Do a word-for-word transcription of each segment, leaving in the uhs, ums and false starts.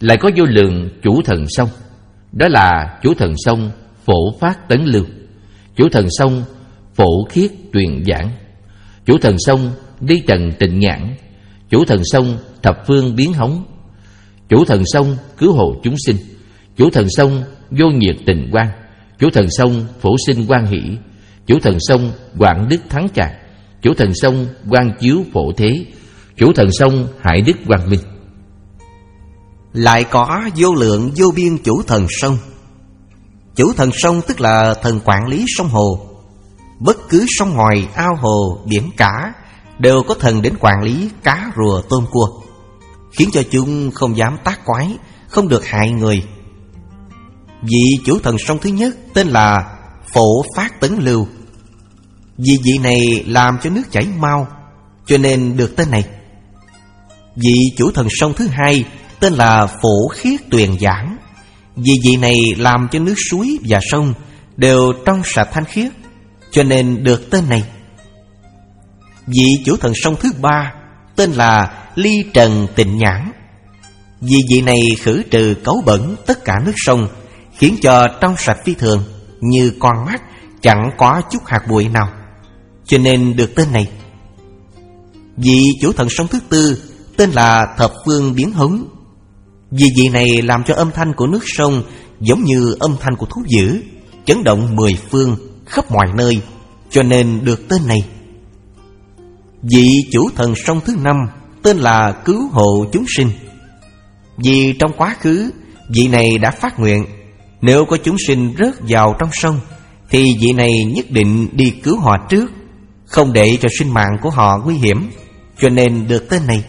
Lại có vô lượng chủ thần sông, đó là chủ thần sông Phổ Phát Tấn Lưu, chủ thần sông Phổ Khiết Truyền Giảng, chủ thần sông Ly Trần Tịnh Nhãn, chủ thần sông Thập Phương Biến Hống, chủ thần sông Cứu Hộ Chúng Sinh, chủ thần sông Vô Nhiệt Tình Quang, chủ thần sông Phổ Sinh Quang Hỷ, chủ thần sông Quảng Đức Thắng Tràng, chủ thần sông Quang Chiếu Phổ Thế, chủ thần sông Hải Đức Quang Minh. Lại có vô lượng vô biên chủ thần sông. Chủ thần sông tức là thần quản lý sông hồ. Bất cứ sông ngòi, ao hồ, biển cả đều có thần đến quản lý cá rùa tôm cua, khiến cho chúng không dám tác quái, không được hại người. Vị chủ thần sông thứ nhất tên là Phổ Phát Tấn Lưu. Vì vị này làm cho nước chảy mau, cho nên được tên này. Vị chủ thần sông thứ hai tên là Phổ Khiết Tuyền Giảng. Vì vị này làm cho nước suối và sông đều trong sạch thanh khiết, cho nên được tên này. Vị chủ thần sông thứ ba tên là Ly Trần Tịnh Nhãn. Vì vị này khử trừ cấu bẩn tất cả nước sông, khiến cho trong sạch phi thường, như con mắt, chẳng có chút hạt bụi nào, cho nên được tên này. Vị chủ thần sông thứ tư tên là Thập Phương Biến Hống. Vì vị này làm cho âm thanh của nước sông giống như âm thanh của thú dữ, chấn động mười phương, khắp mọi nơi, cho nên được tên này. Vị chủ thần sông thứ năm tên là Cứu Hộ Chúng Sinh. Vì trong quá khứ vị này đã phát nguyện, nếu có chúng sinh rớt vào trong sông thì vị này nhất định đi cứu họ trước, không để cho sinh mạng của họ nguy hiểm, cho nên được tên này.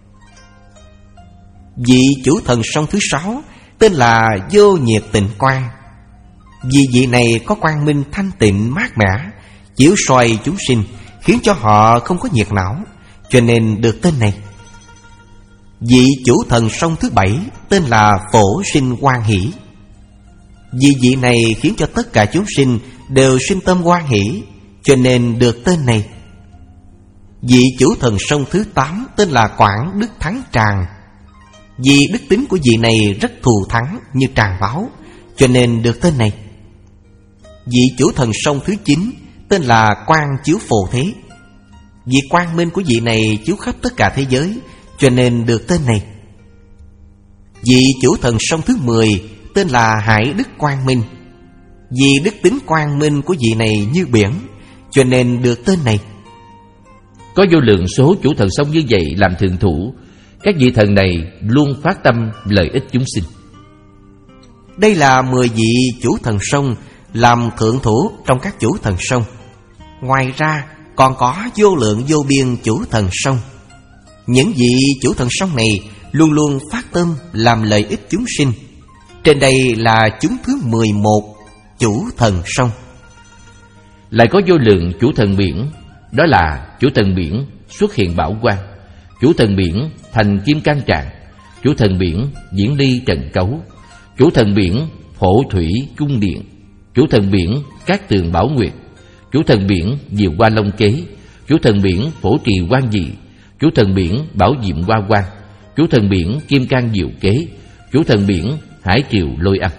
Vị chủ thần sông thứ sáu tên là Vô Nhiệt Tịnh Quang. Vì vị này có quang minh thanh tịnh mát mẻ, chiếu soi chúng sinh, khiến cho họ không có nhiệt não, cho nên được tên này. Vị chủ thần sông thứ bảy tên là Phổ Sinh Hoan Hỷ. Vì vị này khiến cho tất cả chúng sinh đều sinh tâm hoan hỷ, cho nên được tên này. Vị chủ thần sông thứ tám tên là Quảng Đức Thắng Tràng. Vì đức tính của vị này rất thù thắng như tràng báo, cho nên được tên này. Vị chủ thần sông thứ chín tên là Quang Chiếu Phổ Thế. Vì quang minh của vị này chiếu khắp tất cả thế giới, cho nên được tên này. Vị chủ thần sông thứ mười tên là Hải Đức Quang Minh. Vì đức tính quang minh của vị này như biển, cho nên được tên này. Có vô lượng số chủ thần sông như vậy làm thượng thủ, các vị thần này luôn phát tâm lợi ích chúng sinh. Đây là mười vị chủ thần sông làm thượng thủ trong các chủ thần sông. Ngoài ra còn có vô lượng vô biên chủ thần sông. Những vị chủ thần sông này luôn luôn phát tâm làm lợi ích chúng sinh. Trên đây là chúng thứ mười một chủ thần sông. Lại có vô lượng chủ thần biển, đó là chủ thần biển xuất hiện bảo quang, chủ thần biển thành kim cang tràng, chủ thần biển diễn ly trần cấu, chủ thần biển phổ thủy cung điện, chủ thần biển cát tường bảo nguyệt, chủ thần biển diều hoa long kế, chủ thần biển phổ trì quan dị, chủ thần biển bảo diệm hoa quang, chủ thần biển kim cang diệu kế, chủ thần biển hải triều lôi âm.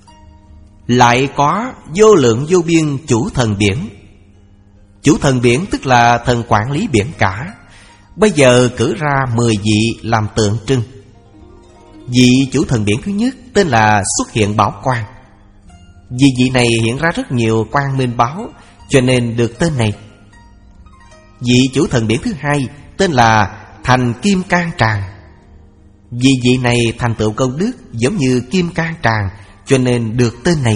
Lại có vô lượng vô biên chủ thần biển. Chủ thần biển tức là thần quản lý biển cả. Bây giờ cử ra mười vị làm tượng trưng. Vị chủ thần biển thứ nhất tên là Xuất Hiện Bảo Quang. Vì vị này hiện ra rất nhiều quang minh báo, cho nên được tên này. Vị chủ thần biển thứ hai tên là Thành Kim Cang Tràng. Vì vị này thành tựu công đức giống như kim cang tràng, cho nên được tên này.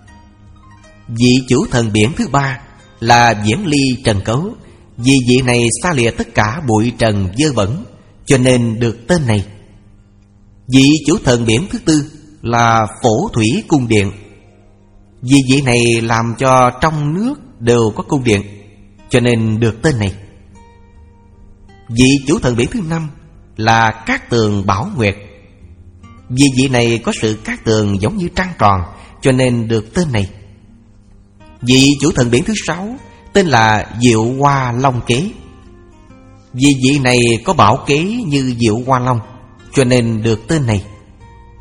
Vị chủ thần biển thứ ba là Viễn Ly Trần Cấu. Vì vị này xa lìa tất cả bụi trần dơ bẩn, cho nên được tên này. Vị chủ thần biển thứ tư là Phổ Thủy Cung Điện. Vì vị này làm cho trong nước đều có cung điện, cho nên được tên này. Vị chủ thần biển thứ năm là Cát Tường Bảo Nguyệt. Vì vị này có sự cát tường giống như trăng tròn, cho nên được tên này. Vị chủ thần biển thứ sáu tên là Diệu Hoa Long Kế. Vì vị này có bảo kế như Diệu Hoa Long, cho nên được tên này.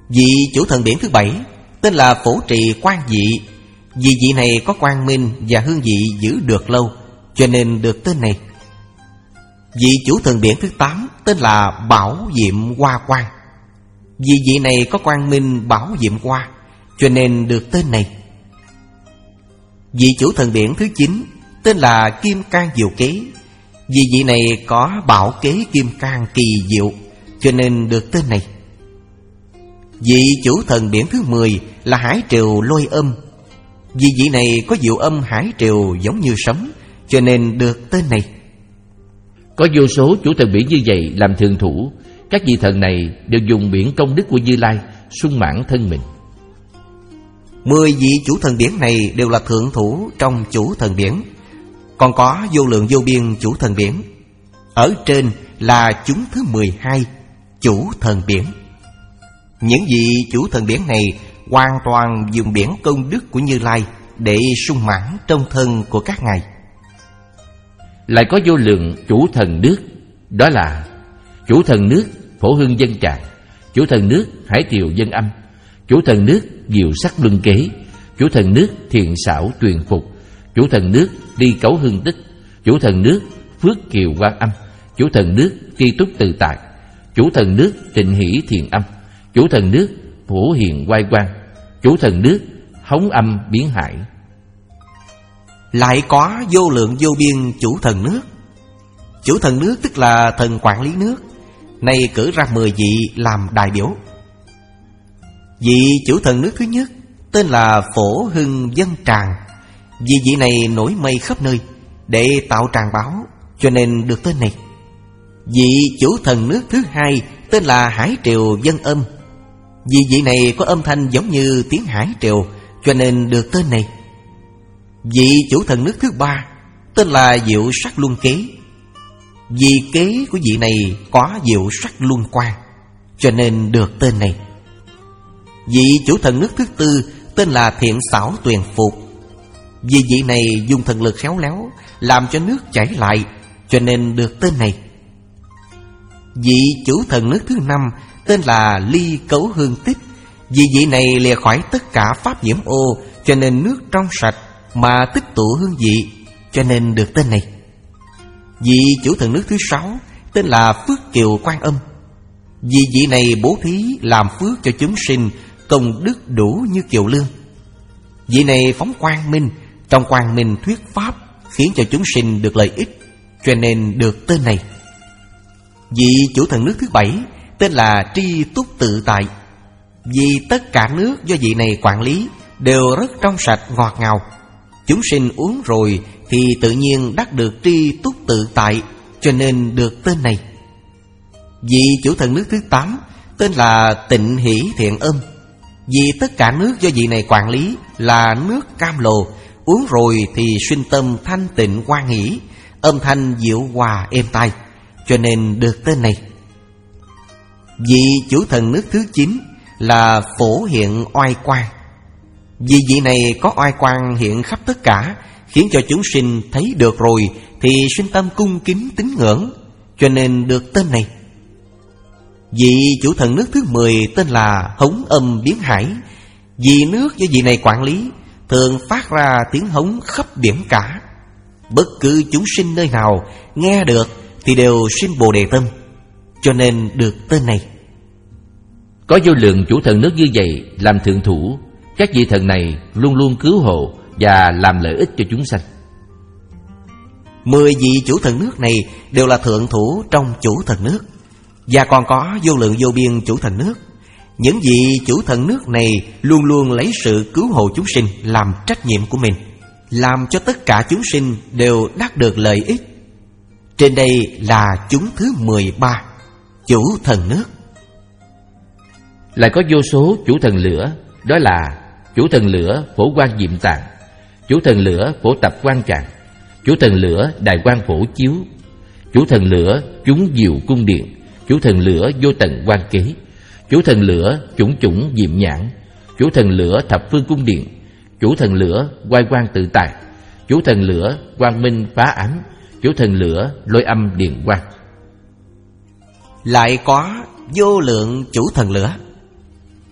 Vị chủ thần biển thứ bảy tên là Phổ Trì Quang Vị. Vì vị này có quang minh và hương vị giữ được lâu, cho nên được tên này. Vị chủ thần biển thứ tám tên là Bảo Diệm Hoa Quang. Vì vị này có quang minh bảo diệm hoa, cho nên được tên này. Vị chủ thần biển thứ chín tên là Kim Cang Diệu Kế. Vì vị này có bảo kế kim cang kỳ diệu, cho nên được tên này. Vị chủ thần biển thứ mười là Hải Triều Lôi Âm. Vì vị này có diệu âm hải triều giống như sấm, cho nên được tên này. Có vô số chủ thần biển như vậy làm thường thủ. Các vị thần này đều dùng biển công đức của Như Lai sung mãn thân mình. Mười vị chủ thần biển này đều là thượng thủ trong chủ thần biển. Còn có vô lượng vô biên chủ thần biển. Ở trên là chúng thứ mười hai, chủ thần biển. Những vị chủ thần biển này hoàn toàn dùng biển công đức của Như Lai để sung mãn trong thân của các ngài. Lại có vô lượng chủ thần nước, đó là chủ thần nước Phổ Hưng Dân Tràng, chủ thần nước Hải Triều Dân Âm, chủ thần nước Diệu Sắc Luân Kế, chủ thần nước Thiện Xảo Truyền Phục, chủ thần nước Đi Cấu Hưng Tích, chủ thần nước Phước Kiều Quan Âm, chủ thần nước Tri Túc Tự Tại, chủ thần nước Trịnh Hỷ Thiện Âm, chủ thần nước Phổ Hiền Oai Quang, chủ thần nước Hống Âm Biến Hải. Lại có vô lượng vô biên chủ thần nước. Chủ thần nước tức là thần quản lý nước, nay cử ra mười vị làm đại biểu. Vị chủ thần nước thứ nhất tên là Phổ Hưng Dân Tràng. Vì vị này nổi mây khắp nơi để tạo tràng báo, cho nên được tên này. Vị chủ thần nước thứ hai tên là Hải Triều Dân Âm. Vì vị này có âm thanh giống như tiếng hải triều, cho nên được tên này. Vị chủ thần nước thứ ba tên là Diệu Sắc Luân Kế. Vì kế của vị này có diệu sắc luân quang, cho nên được tên này. Vị chủ thần nước thứ tư tên là Thiện Xảo Tuyền Phục. Vì vị này dùng thần lực khéo léo làm cho nước chảy lại, cho nên được tên này. Vị chủ thần nước thứ năm tên là Ly Cấu Hương Tích. Vì vị này lìa khỏi tất cả pháp nhiễm ô, cho nên nước trong sạch mà tích tụ hương vị, cho nên được tên này. Vị chủ thần nước thứ sáu tên là Phước Kiều Quan Âm. Vì vị này bố thí làm phước cho chúng sinh, công đức đủ như kiều lương. Vị này phóng quang minh, trong quang minh thuyết pháp, khiến cho chúng sinh được lợi ích, cho nên được tên này. Vị chủ thần nước thứ bảy tên là Tri Túc Tự Tại. Vì tất cả nước do vị này quản lý đều rất trong sạch ngọt ngào, chúng sinh uống rồi thì tự nhiên đắc được tri túc tự tại, cho nên được tên này. Vị chủ thần nước thứ tám tên là Tịnh Hỷ Thiện Âm. Vì tất cả nước do vị này quản lý là nước cam lồ, uống rồi thì sinh tâm thanh tịnh hoan hỷ, âm thanh diệu hòa êm tai, cho nên được tên này. Vị chủ thần nước thứ chín là Phổ Hiện Oai Quang. Vì vị này có oai quang hiện khắp tất cả, khiến cho chúng sinh thấy được rồi thì sinh tâm cung kính tín ngưỡng, cho nên được tên này. Vị chủ thần nước thứ mười tên là Hống Âm Biến Hải. Vì nước do vị này quản lý thường phát ra tiếng hống khắp biển cả, bất cứ chúng sinh nơi nào nghe được thì đều sinh Bồ Đề tâm, cho nên được tên này. Có vô lượng chủ thần nước như vậy làm thượng thủ. Các vị thần này luôn luôn cứu hộ và làm lợi ích cho chúng sanh. Mười vị chủ thần nước này đều là thượng thủ trong chủ thần nước, và còn có vô lượng vô biên chủ thần nước. Những vị chủ thần nước này luôn luôn lấy sự cứu hộ chúng sinh làm trách nhiệm của mình, làm cho tất cả chúng sinh đều đắc được lợi ích. Trên đây là chúng thứ mười ba, chủ thần nước. Lại có vô số chủ thần lửa, đó là chủ thần lửa Phổ Quang Diệm Tạng, chủ thần lửa Phổ Tập Quan Tràng, chủ thần lửa Đại Quang Phổ Chiếu, chủ thần lửa Chúng Diệu Cung Điện, chủ thần lửa Vô Tận Quan Kế, chủ thần lửa Chủng Chủng Diệm Nhãn, chủ thần lửa Thập Phương Cung Điện, chủ thần lửa Oai Quang Tự Tại, chủ thần lửa Quang Minh Phá Ám, chủ thần lửa Lôi Âm Điện Quang. Lại có vô lượng chủ thần lửa.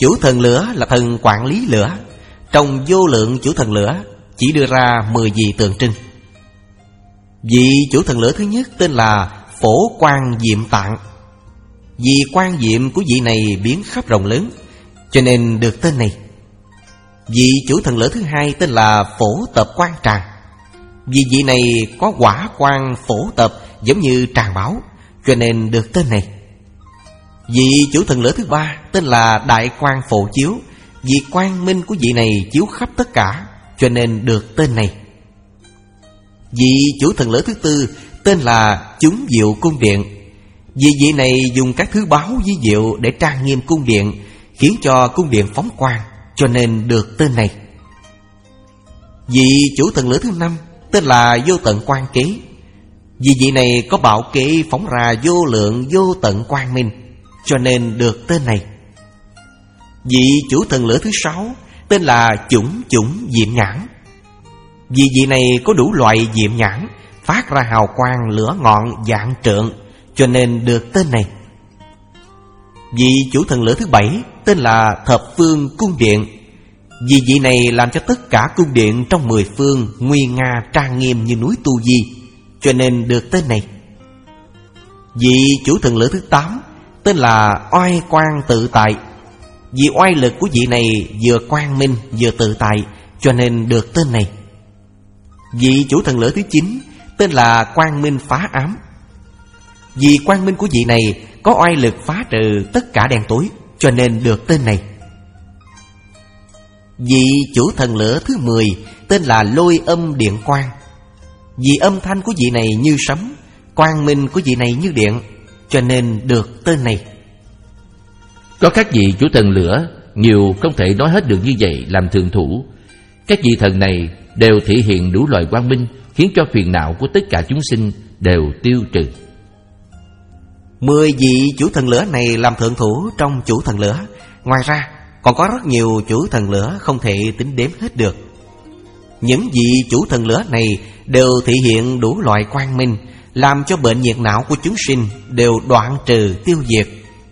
Chủ thần lửa là thần quản lý lửa. Trong vô lượng chủ thần lửa chỉ đưa ra mười vị tượng trưng. Vị chủ thần lửa thứ nhất tên là Phổ Quang Diệm Tạng. Vì quan diệm của vị này biến khắp rộng lớn, cho nên được tên này. Vị chủ thần lửa thứ hai tên là Phổ Tập Quan Tràng. Vì vị này có quả quan phổ tập giống như tràng bảo, cho nên được tên này. Vị chủ thần lửa thứ ba tên là Đại Quang Phổ Chiếu. Vì quang minh của vị này chiếu khắp tất cả, cho nên được tên này. Vị chủ thần lửa thứ tư tên là Chúng Diệu Cung Điện. Vì vị này dùng các thứ báu vi diệu để trang nghiêm cung điện, khiến cho cung điện phóng quang, cho nên được tên này. Vị chủ thần lửa thứ năm tên là Vô Tận Quang Kế. Vì vị này có bảo kế phóng ra vô lượng vô tận quang minh, cho nên được tên này. Vị chủ thần lửa thứ sáu tên là Chủng Chủng Diệm Nhãn. Vì vị này có đủ loại diệm nhãn, phát ra hào quang lửa ngọn vạn trượng, cho nên được tên này. Vị chủ thần lửa thứ bảy tên là Thập Phương Cung Điện. Vì vị này làm cho tất cả cung điện trong mười phương nguy nga trang nghiêm như núi Tu Di, cho nên được tên này. Vị chủ thần lửa thứ tám tên là Oai Quang Tự Tại. Vì oai lực của vị này vừa quang minh vừa tự tại, cho nên được tên này. Vị chủ thần lửa thứ chín tên là Quang Minh Phá Ám. Vì quang minh của vị này có oai lực phá trừ tất cả đen tối, cho nên được tên này. Vị chủ thần lửa thứ mười tên là Lôi Âm Điện Quang. Vì âm thanh của vị này như sấm, quang minh của vị này như điện, cho nên được tên này. Có các vị chủ thần lửa, nhiều không thể nói hết được như vậy, làm thượng thủ. Các vị thần này đều thể hiện đủ loại quang minh, khiến cho phiền não của tất cả chúng sinh đều tiêu trừ. Mười vị chủ thần lửa này làm thượng thủ trong chủ thần lửa. Ngoài ra còn có rất nhiều chủ thần lửa không thể tính đếm hết được. Những vị chủ thần lửa này đều thể hiện đủ loại quang minh, làm cho bệnh nhiệt não của chúng sinh đều đoạn trừ tiêu diệt.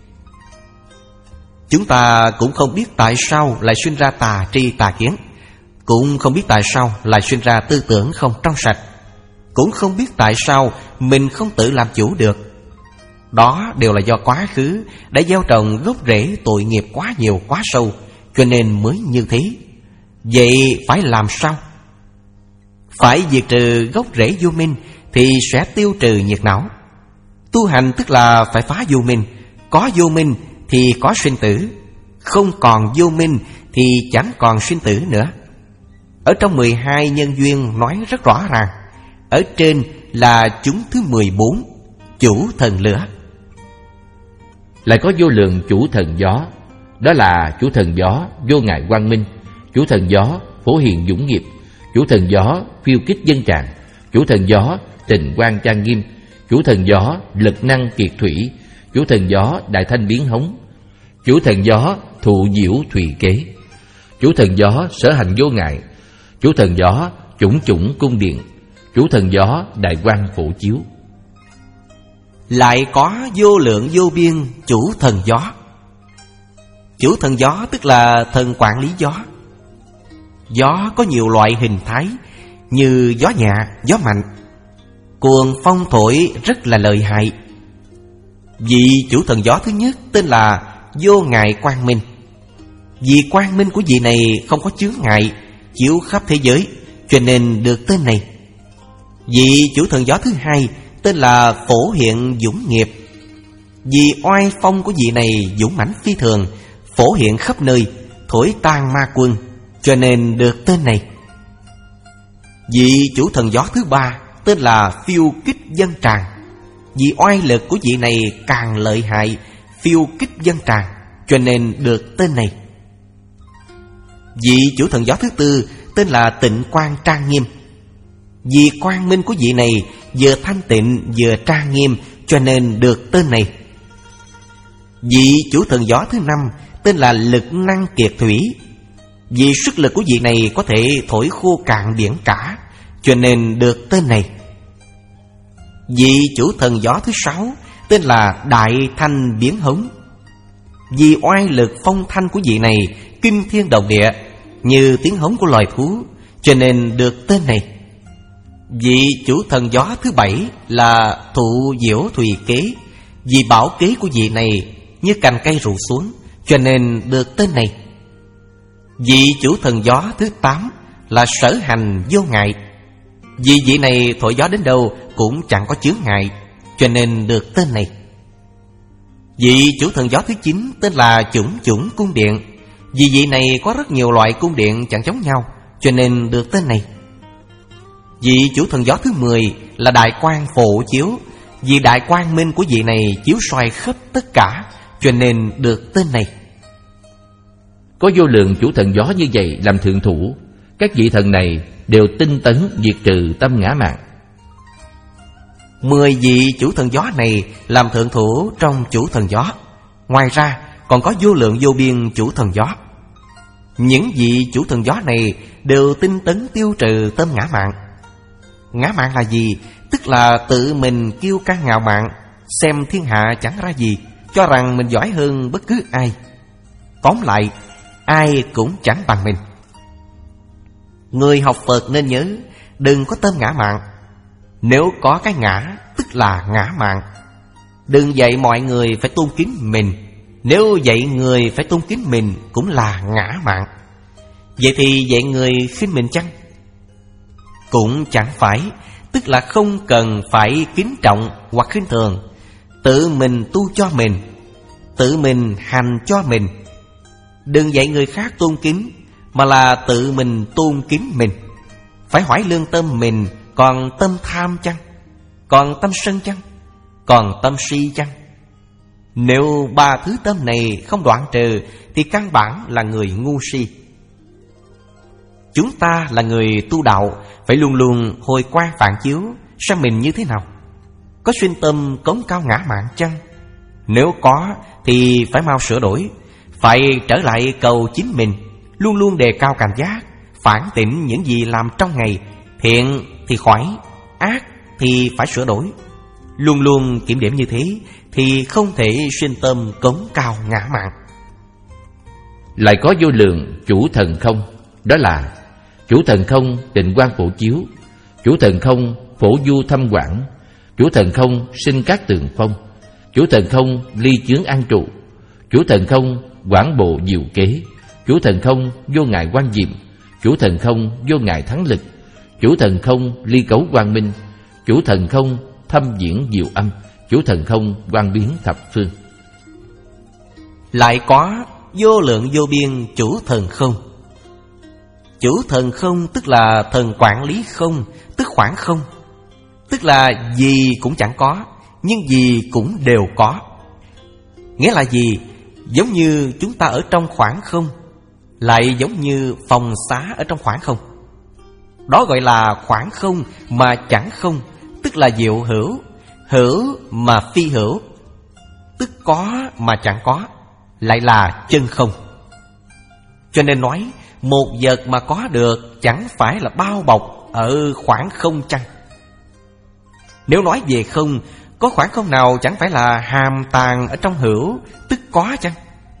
Chúng ta cũng không biết tại sao lại sinh ra tà tri tà kiến, cũng không biết tại sao lại sinh ra tư tưởng không trong sạch, cũng không biết tại sao mình không tự làm chủ được. Đó đều là do quá khứ đã gieo trồng gốc rễ tội nghiệp quá nhiều quá sâu, cho nên mới như thế. Vậy phải làm sao? Phải diệt trừ gốc rễ vô minh thì sẽ tiêu trừ nhiệt não. Tu hành tức là phải phá vô minh. Có vô minh thì có sinh tử, không còn vô minh thì chẳng còn sinh tử nữa. Ở trong mười hai nhân duyên nói rất rõ ràng. Ở trên là chúng thứ mười bốn, chủ thần lửa. Lại có vô lượng chủ thần gió. Đó là chủ thần gió vô ngại quang minh, chủ thần gió phổ hiền dũng nghiệp, chủ thần gió phiêu kích dân tràng, chủ thần gió tình quang trang nghiêm, chủ thần gió lực năng kiệt thủy, chủ thần gió đại thanh biến hống, chủ thần gió thụ diệu thùy kế, chủ thần gió sở hành vô ngại, chủ thần gió chủng chủng cung điện, chủ thần gió đại quang phổ chiếu. Lại có vô lượng vô biên chủ thần gió. Chủ thần gió tức là thần quản lý gió. Gió có nhiều loại hình thái, như gió nhẹ, gió mạnh, cuồng phong thổi rất là lợi hại. Vị chủ thần gió thứ nhất tên là Vô Ngại Quang Minh. Vì quang minh của vị này không có chướng ngại, chiếu khắp thế giới, cho nên được tên này. Vị chủ thần gió thứ hai tên là Phổ Hiện Dũng Nghiệp. Vì oai phong của vị này dũng mãnh phi thường, phổ hiện khắp nơi, thổi tan ma quân, cho nên được tên này. Vị chủ thần gió thứ ba tên là Phiêu Kích Dân Tràng. Vì oai lực của vị này càng lợi hại, phiêu kích dân tràng, cho nên được tên này. Vị chủ thần gió thứ tư tên là Tịnh Quang Trang Nghiêm. Vì quang minh của vị này vừa thanh tịnh vừa trang nghiêm, cho nên được tên này. Vị chủ thần gió thứ năm tên là Lực Năng Kiệt Thủy. Vì sức lực của vị này có thể thổi khô cạn biển cả, cho nên được tên này. Vị chủ thần gió thứ sáu tên là Đại Thanh Biến Hống. Vì oai lực phong thanh của vị này kinh thiên động địa, như tiếng hống của loài thú, cho nên được tên này. Vị chủ thần gió thứ bảy là Thụ Diễu Thùy Kế. Vì bảo kế của vị này như cành cây rủ xuống, cho nên được tên này. Vị chủ thần gió thứ tám là Sở Hành Vô Ngại. Vì vị này thổi gió đến đâu cũng chẳng có chướng ngại, cho nên được tên này. Vị chủ thần gió thứ chín tên là Chủng Chủng Cung Điện. Vì vị này có rất nhiều loại cung điện chẳng giống nhau, cho nên được tên này. Vị chủ thần gió thứ mười là Đại Quang Phổ Chiếu. Vì đại quang minh của vị này chiếu soi khắp tất cả, cho nên được tên này. Có vô lượng chủ thần gió như vậy làm thượng thủ, các vị thần này đều tinh tấn diệt trừ tâm ngã mạn. Mười vị chủ thần gió này làm thượng thủ trong chủ thần gió. Ngoài ra còn có vô lượng vô biên chủ thần gió. Những vị chủ thần gió này đều tinh tấn tiêu trừ tâm ngã mạn. Ngã mạn là gì? Tức là tự mình kiêu căng ngạo mạn, xem thiên hạ chẳng ra gì, cho rằng mình giỏi hơn bất cứ ai. Tóm lại, ai cũng chẳng bằng mình. Người học Phật nên nhớ, đừng có tâm ngã mạn. Nếu có cái ngã, tức là ngã mạn. Đừng dạy mọi người phải tôn kính mình. Nếu dạy người phải tôn kính mình cũng là ngã mạn. Vậy thì dạy người khinh mình chăng? Cũng chẳng phải, tức là không cần phải kính trọng hoặc khinh thường. Tự mình tu cho mình, tự mình hành cho mình. Đừng dạy người khác tôn kính, mà là tự mình tôn kính mình. Phải hỏi lương tâm mình còn tâm tham chăng? Còn tâm sân chăng? Còn tâm si chăng? Nếu ba thứ tâm này không đoạn trừ thì căn bản là người ngu si. Chúng ta là người tu đạo, phải luôn luôn hồi quan phản chiếu xem mình như thế nào. Có xuyên tâm cống cao ngã mạn chăng? Nếu có thì phải mau sửa đổi, phải trở lại cầu chính mình, luôn luôn đề cao cảnh giác, phản tỉnh những gì làm trong ngày. Thiện thì khỏi, ác thì phải sửa đổi. Luôn luôn kiểm điểm như thế thì không thể xuyên tâm cống cao ngã mạn. Lại có vô lượng chủ thần không, đó là chủ thần không Tịnh Quang Phổ Chiếu, chủ thần không Phổ Du Thâm Quảng, chủ thần không Sinh Các Tường Phong, chủ thần không Ly Chướng An Trụ, chủ thần không Quảng Bộ Diệu Kế, chủ thần không Vô Ngại Quan Diệm, chủ thần không Vô Ngại Thắng Lực, chủ thần không Ly Cấu Quang Minh, chủ thần không Thâm Diễn Diệu Âm, chủ thần không Quang Biến Thập Phương. Lại có vô lượng vô biên chủ thần không. Chủ thần không tức là thần quản lý không, tức khoảng không. Tức là gì cũng chẳng có, nhưng gì cũng đều có. Nghĩa là gì? Giống như chúng ta ở trong khoảng không, lại giống như phòng xá ở trong khoảng không. Đó gọi là khoảng không mà chẳng không, tức là diệu hữu. Hữu mà phi hữu, tức có mà chẳng có, lại là chân không. Cho nên nói một vật mà có được chẳng phải là bao bọc ở khoảng không chăng? Nếu nói về không, có khoảng không nào chẳng phải là hàm tàng ở trong hữu, tức có chăng?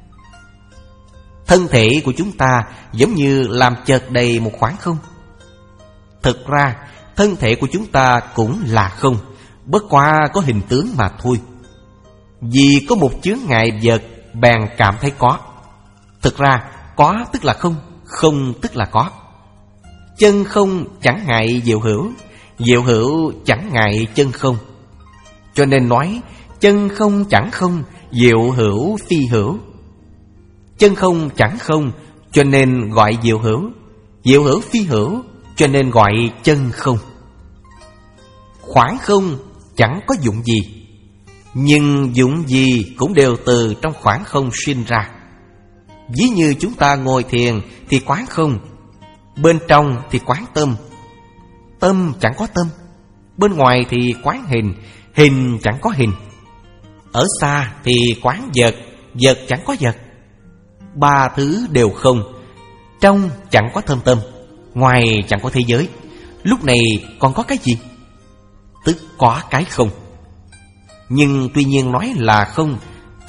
Thân thể của chúng ta giống như làm chật đầy một khoảng không. Thực ra thân thể của chúng ta cũng là không, bất quá có hình tướng mà thôi. Vì có một chướng ngại vật bèn cảm thấy có. Thực ra có tức là không, không tức là có. Chân không chẳng ngại diệu hữu, diệu hữu chẳng ngại chân không. Cho nên nói chân không chẳng không, diệu hữu phi hữu. Chân không chẳng không, cho nên gọi diệu hữu. Diệu hữu phi hữu, cho nên gọi chân không. Khoảng không chẳng có dụng gì, nhưng dụng gì cũng đều từ trong khoảng không sinh ra. Ví như chúng ta ngồi thiền thì quán không, bên trong thì quán tâm. Tâm chẳng có tâm, bên ngoài thì quán hình, hình chẳng có hình. Ở xa thì quán vật, vật chẳng có vật. Ba thứ đều không, trong chẳng có thâm tâm, ngoài chẳng có thế giới. Lúc này còn có cái gì? Tức có cái không. Nhưng tuy nhiên nói là không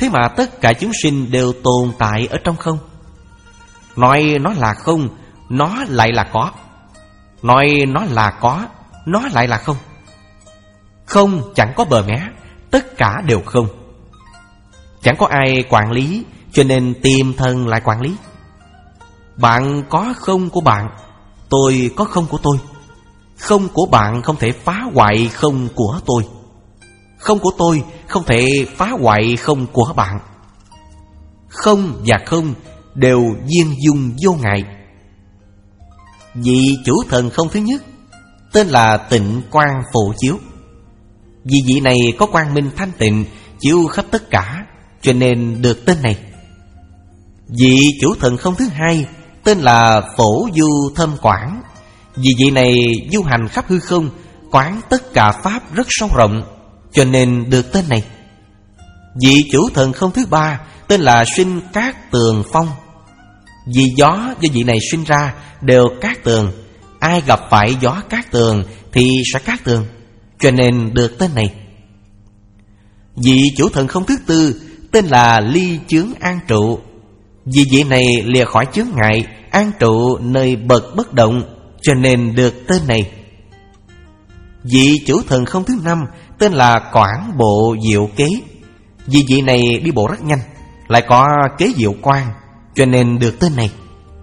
thế mà tất cả chúng sinh đều tồn tại ở trong không. Nói nó là không, nó lại là có. Nói nó là có, nó lại là không. Không chẳng có bờ mé, tất cả đều không. Chẳng có ai quản lý, cho nên tìm thần lại quản lý. Bạn có không của bạn, tôi có không của tôi. Không của bạn không thể phá hoại không của tôi. Không của tôi không thể phá hoại không của bạn. Không và không đều viên dung vô ngại. Vị chủ thần không thứ nhất tên là Tịnh Quang Phổ Chiếu. Vì vị này có quang minh thanh tịnh, chiếu khắp tất cả, cho nên được tên này. Vị chủ thần không thứ hai tên là Phổ Du Thâm Quảng. Vì vị này du hành khắp hư không, quán tất cả pháp rất sâu rộng, cho nên được tên này. Vị chủ thần không thứ ba tên là Sinh Cát Tường Phong. Vì gió do vị này sinh ra đều cát tường, ai gặp phải gió cát tường thì sẽ cát tường, cho nên được tên này. Vị chủ thần không thứ tư tên là Ly Chướng An Trụ. Vì vị này lìa khỏi chướng ngại, an trụ nơi bậc bất động, cho nên được tên này. Vị chủ thần không thứ năm tên là Quảng Bộ Diệu Kế. Vì vị này đi bộ rất nhanh, lại có kế diệu quan, cho nên được tên này.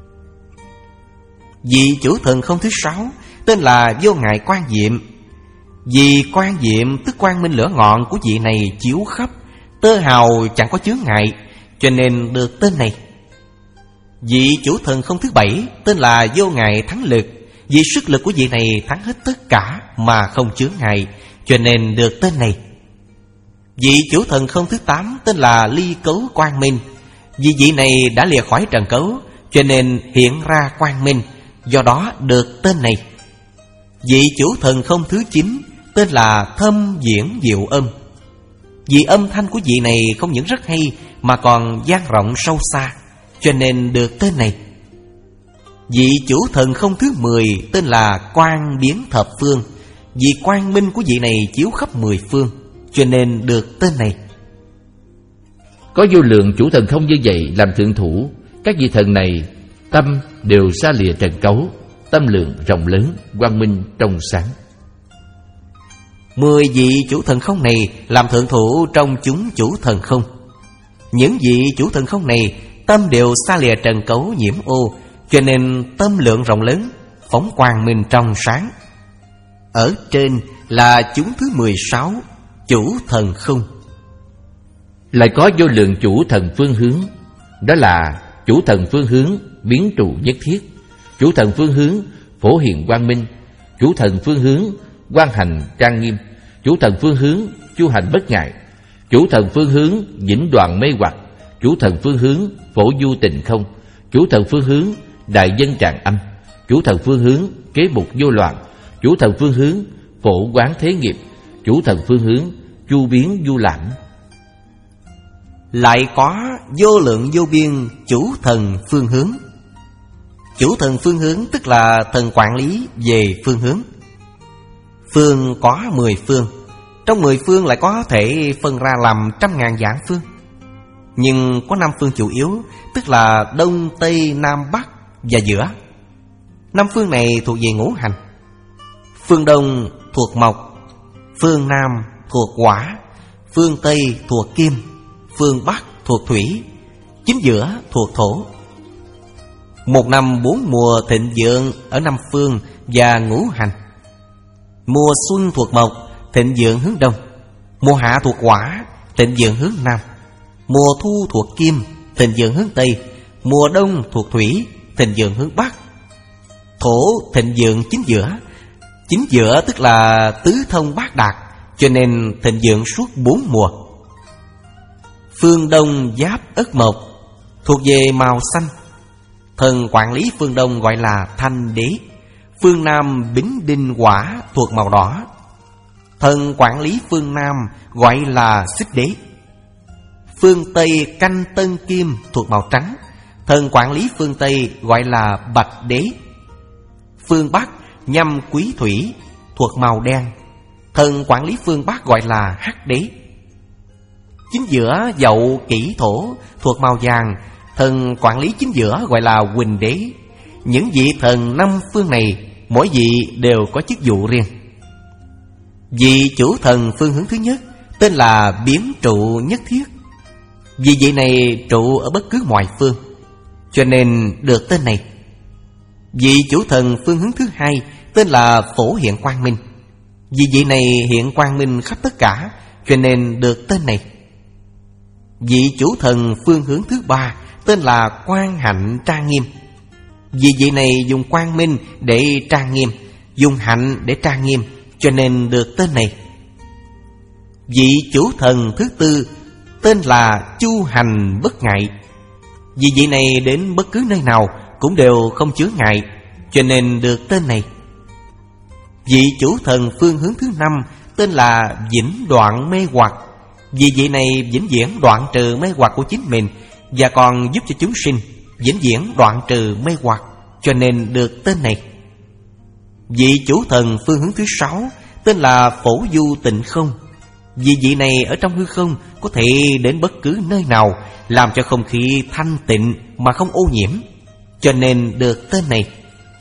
Vị chủ thần không thứ sáu tên là Vô Ngại Quan Diệm. Vì quan diệm tức quang minh lửa ngọn của vị này chiếu khắp, tơ hào chẳng có chướng ngại, cho nên được tên này. Vị chủ thần không thứ bảy tên là Vô Ngại Thắng Lực. Vì sức lực của vị này thắng hết tất cả mà không chướng ngại, cho nên được tên này. Vị chủ thần không thứ tám tên là Ly Cấu Quang Minh. Vì vị này đã lìa khỏi trần cấu, cho nên hiện ra quang minh, do đó được tên này. Vị chủ thần không thứ chín tên là Thâm Diễn Diệu Âm. Vì âm thanh của vị này không những rất hay mà còn dang rộng sâu xa, cho nên được tên này. Vị chủ thần không thứ mười tên là Quang Biến Thập Phương. Vì quang minh của vị này chiếu khắp mười phương, cho nên được tên này. Có vô lượng chủ thần không như vậy làm thượng thủ, các vị thần này tâm đều xa lìa trần cấu, tâm lượng rộng lớn, quang minh trong sáng. Mười vị chủ thần không này làm thượng thủ trong chúng chủ thần không. Những vị chủ thần không này tâm đều xa lìa trần cấu nhiễm ô, cho nên tâm lượng rộng lớn, phóng quang minh trong sáng. Ở trên là chúng thứ mười sáu, chủ thần không. Lại có vô lượng chủ thần phương hướng, đó là chủ thần phương hướng biến trụ nhất thiết, chủ thần phương hướng phổ hiện quang minh, chủ thần phương hướng quan hành trang nghiêm, chủ thần phương hướng chu hành bất ngại, chủ thần phương hướng vĩnh đoạn mê hoặc, chủ thần phương hướng phổ du tình không, chủ thần phương hướng đại dân tràng âm, chủ thần phương hướng kế mục vô loạn, chủ thần phương hướng phổ quán thế nghiệp, chủ thần phương hướng chu biến du lãm. Lại có vô lượng vô biên chủ thần phương hướng. Chủ thần phương hướng tức là thần quản lý về phương hướng. Phương có mười phương, trong mười phương lại có thể phân ra làm trăm ngàn vạn phương. Nhưng có năm phương chủ yếu, tức là Đông, Tây, Nam, Bắc và giữa. Năm phương này thuộc về ngũ hành. Phương Đông thuộc mộc, phương Nam thuộc hỏa, phương Tây thuộc kim, phương Bắc thuộc thủy, chính giữa thuộc thổ. Một năm bốn mùa thịnh vượng ở năm phương và ngũ hành. Mùa xuân thuộc mộc, thịnh vượng hướng đông. Mùa hạ thuộc hỏa, thịnh vượng hướng nam. Mùa thu thuộc kim, thịnh vượng hướng tây. Mùa đông thuộc thủy, thịnh vượng hướng bắc. Thổ thịnh vượng chính giữa. Chính giữa tức là tứ thông bát đạt, cho nên thịnh vượng suốt bốn mùa. Phương Đông giáp Ất Mộc, thuộc về màu xanh. Thần quản lý phương Đông gọi là Thanh Đế. Phương Nam Bính Đinh Hỏa thuộc màu đỏ. Thần quản lý phương Nam gọi là Xích Đế. Phương Tây Canh Tân Kim thuộc màu trắng. Thần quản lý phương Tây gọi là Bạch Đế. Phương Bắc Nhâm Quý Thủy thuộc màu đen. Thần quản lý phương Bắc gọi là Hắc Đế. Chính giữa dậu kỷ thổ thuộc màu vàng. Thần quản lý chính giữa gọi là Huỳnh Đế. Những vị thần năm phương này mỗi vị đều có chức vụ riêng. Vị chủ thần phương hướng thứ nhất tên là Biến Trụ Nhất Thiết. Vì vị này trụ ở bất cứ mọi phương, cho nên được tên này. Vị chủ thần phương hướng thứ hai tên là Phổ Hiện Quang Minh. Vì vị này hiện quang minh khắp tất cả, cho nên được tên này. Vị chủ thần phương hướng thứ ba tên là Quang Hạnh Trang Nghiêm. Vì vị này dùng quang minh để trang nghiêm, dùng hạnh để trang nghiêm, cho nên được tên này. Vị chủ thần thứ tư tên là Chu Hành Bất Ngại. Vì vị này đến bất cứ nơi nào cũng đều không chứa ngại, cho nên được tên này. Vị chủ thần phương hướng thứ năm tên là Vĩnh Đoạn Mê Hoặc. Vì vị này vĩnh viễn đoạn trừ mê hoặc của chính mình, và còn giúp cho chúng sinh vĩnh viễn đoạn trừ mê hoặc, cho nên được tên này. Vị chủ thần phương hướng thứ sáu tên là Phổ Du Tịnh Không. Vì vị này ở trong hư không có thể đến bất cứ nơi nào, làm cho không khí thanh tịnh mà không ô nhiễm, cho nên được tên này.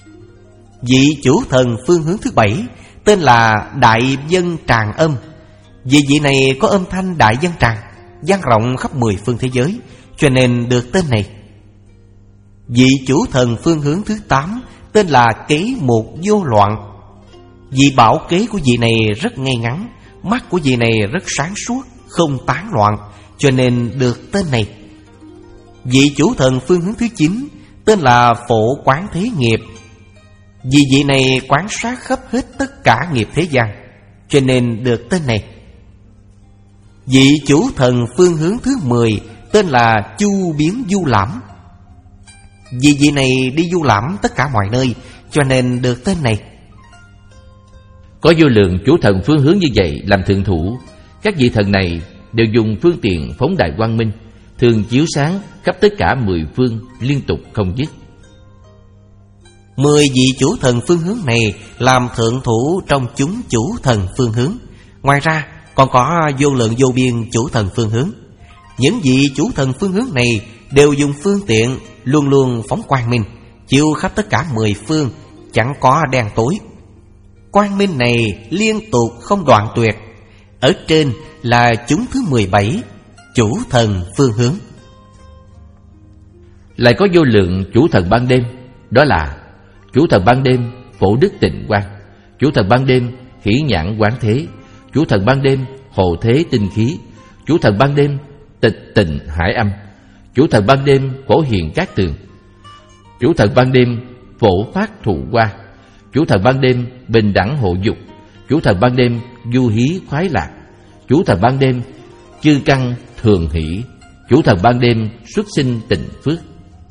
Vị chủ thần phương hướng thứ bảy tên là Đại Dân Tràng Âm. Vì vị này có âm thanh đại dân tràng, vang rộng khắp mười phương thế giới, cho nên được tên này. Vị chủ thần phương hướng thứ tám tên là Kế Mục Vô Loạn. Vì bảo kế của vị này rất ngay ngắn, mắt của vị này rất sáng suốt, không tán loạn, cho nên được tên này. Vị chủ thần phương hướng thứ chín tên là Phổ Quán Thế Nghiệp. Vì vị này quán sát khắp hết tất cả nghiệp thế gian, cho nên được tên này. Vị chủ thần phương hướng thứ mười tên là Chu Biến Du Lãm. Vì vị này đi du lãm tất cả mọi nơi, cho nên được tên này. Có vô lượng chủ thần phương hướng như vậy làm thượng thủ. Các vị thần này đều dùng phương tiện phóng đại quang minh, thường chiếu sáng khắp tất cả mười phương liên tục không dứt. Mười vị chủ thần phương hướng này làm thượng thủ trong chúng chủ thần phương hướng. Ngoài ra còn có vô lượng vô biên chủ thần phương hướng. Những vị chủ thần phương hướng này đều dùng phương tiện luôn luôn phóng quang minh, chiếu khắp tất cả mười phương, chẳng có đen tối. Quang minh này liên tục không đoạn tuyệt. Ở trên là chúng thứ mười bảy, chủ thần phương hướng. Lại có vô lượng chủ thần ban đêm, đó là chủ thần ban đêm Phổ Đức Tịnh Quang, chủ thần ban đêm Hỷ Nhãn Quán Thế, chủ thần ban đêm Hộ Thế Tinh Khí, chủ thần ban đêm Tịch Tịnh Hải Âm, chủ thần ban đêm Phổ Hiện Cát Tường, chủ thần ban đêm Phổ Phát Thụ Hoa, chủ thần ban đêm Bình Đẳng Hộ Dục, chủ thần ban đêm Du Hí Khoái Lạc, chủ thần ban đêm Chư Căn Thường Hỷ, chủ thần ban đêm Xuất Sinh Tịnh Phước.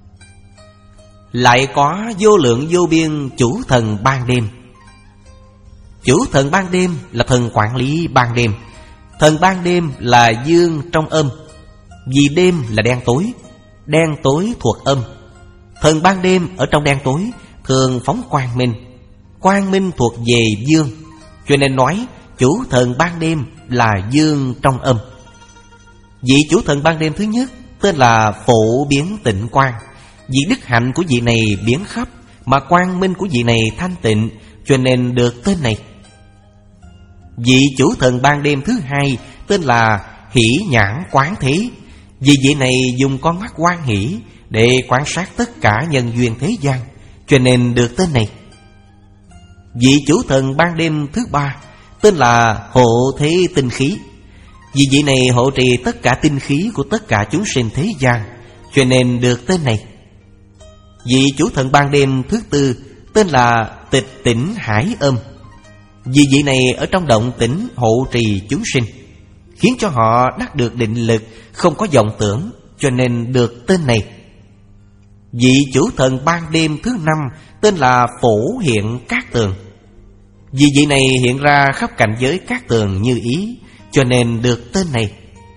Lại có vô lượng vô biên chủ thần ban đêm. Chủ thần ban đêm là thần quản lý ban đêm. Thần ban đêm là dương trong âm, vì đêm là đen tối, đen tối thuộc âm. Thần ban đêm ở trong đen tối thường phóng quang minh, quang minh thuộc về dương, cho nên nói chủ thần ban đêm là dương trong âm. Vị chủ thần ban đêm thứ nhất tên là Phổ Biến Tịnh Quang. Vì đức hạnh của vị này biến khắp, mà quang minh của vị này thanh tịnh, cho nên được tên này. Vị chủ thần ban đêm thứ hai tên là Hỷ Nhãn Quán Thế. Vì vị này dùng con mắt quan hỷ để quan sát tất cả nhân duyên thế gian, cho nên được tên này. Vị chủ thần ban đêm thứ ba tên là Hộ Thế Tinh Khí. Vì vị này hộ trì tất cả tinh khí của tất cả chúng sinh thế gian, cho nên được tên này. Vị chủ thần ban đêm thứ tư tên là Tịch Tĩnh Hải Âm. Vì vị này ở trong động tĩnh hộ trì chúng sinh, khiến cho họ đắc được định lực, không có vọng tưởng, cho nên được tên này. Vị chủ thần ban đêm thứ năm tên là Phổ Hiện Cát Tường. Vì vị này hiện ra khắp cảnh giới cát tường như ý, cho nên được tên này.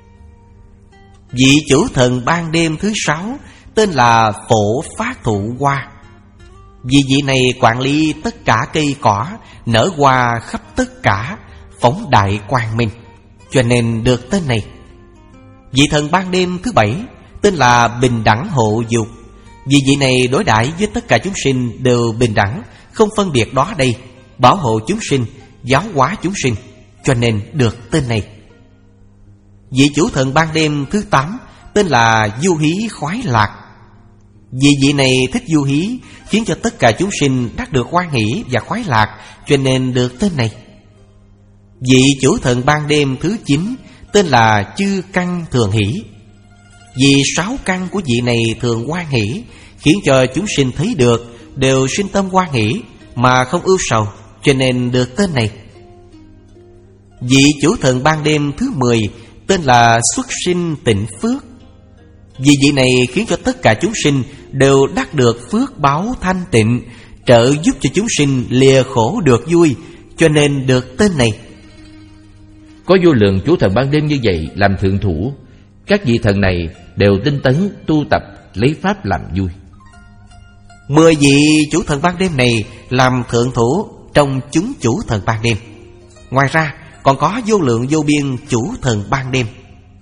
Vị chủ thần ban đêm thứ sáu tên là Phổ Phát Thụ Hoa. Vì vị này quản lý tất cả cây cỏ, nở hoa khắp tất cả, phóng đại quang minh, cho nên được tên này. Vị thần ban đêm thứ bảy tên là bình đẳng hộ dục. Vì vị này đối đãi với tất cả chúng sinh đều bình đẳng, không phân biệt đó đây, bảo hộ chúng sinh, giáo hóa chúng sinh, cho nên được tên này. Vị chủ thần ban đêm thứ tám tên là du hí khoái lạc. Vì vị này thích du hí, khiến cho tất cả chúng sinh đắc được hoan hỷ và khoái lạc, cho nên được tên này. Vị chủ thần ban đêm thứ chín tên là chư căn thường hỷ. Vì sáu căn của vị này thường hoan hỷ, khiến cho chúng sinh thấy được đều sinh tâm hoan hỷ mà không ưu sầu, cho nên được tên này. Vị chủ thần ban đêm thứ mười tên là xuất sinh tịnh phước. Vì vị này khiến cho tất cả chúng sinh đều đắc được phước báo thanh tịnh, trợ giúp cho chúng sinh lìa khổ được vui, cho nên được tên này. Có vô lượng chủ thần ban đêm như vậy làm thượng thủ, các vị thần này đều tinh tấn tu tập lấy pháp làm vui. Mười vị chủ thần ban đêm này làm thượng thủ trong chúng chủ thần ban đêm. Ngoài ra còn có vô lượng vô biên chủ thần ban đêm.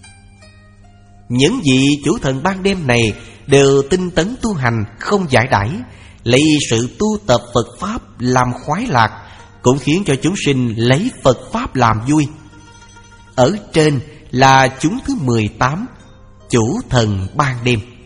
Những vị chủ thần ban đêm này đều tinh tấn tu hành, không giải đãi, lấy sự tu tập Phật Pháp làm khoái lạc, cũng khiến cho chúng sinh lấy Phật Pháp làm vui. Ở trên là chúng thứ mười tám, chủ thần ban đêm.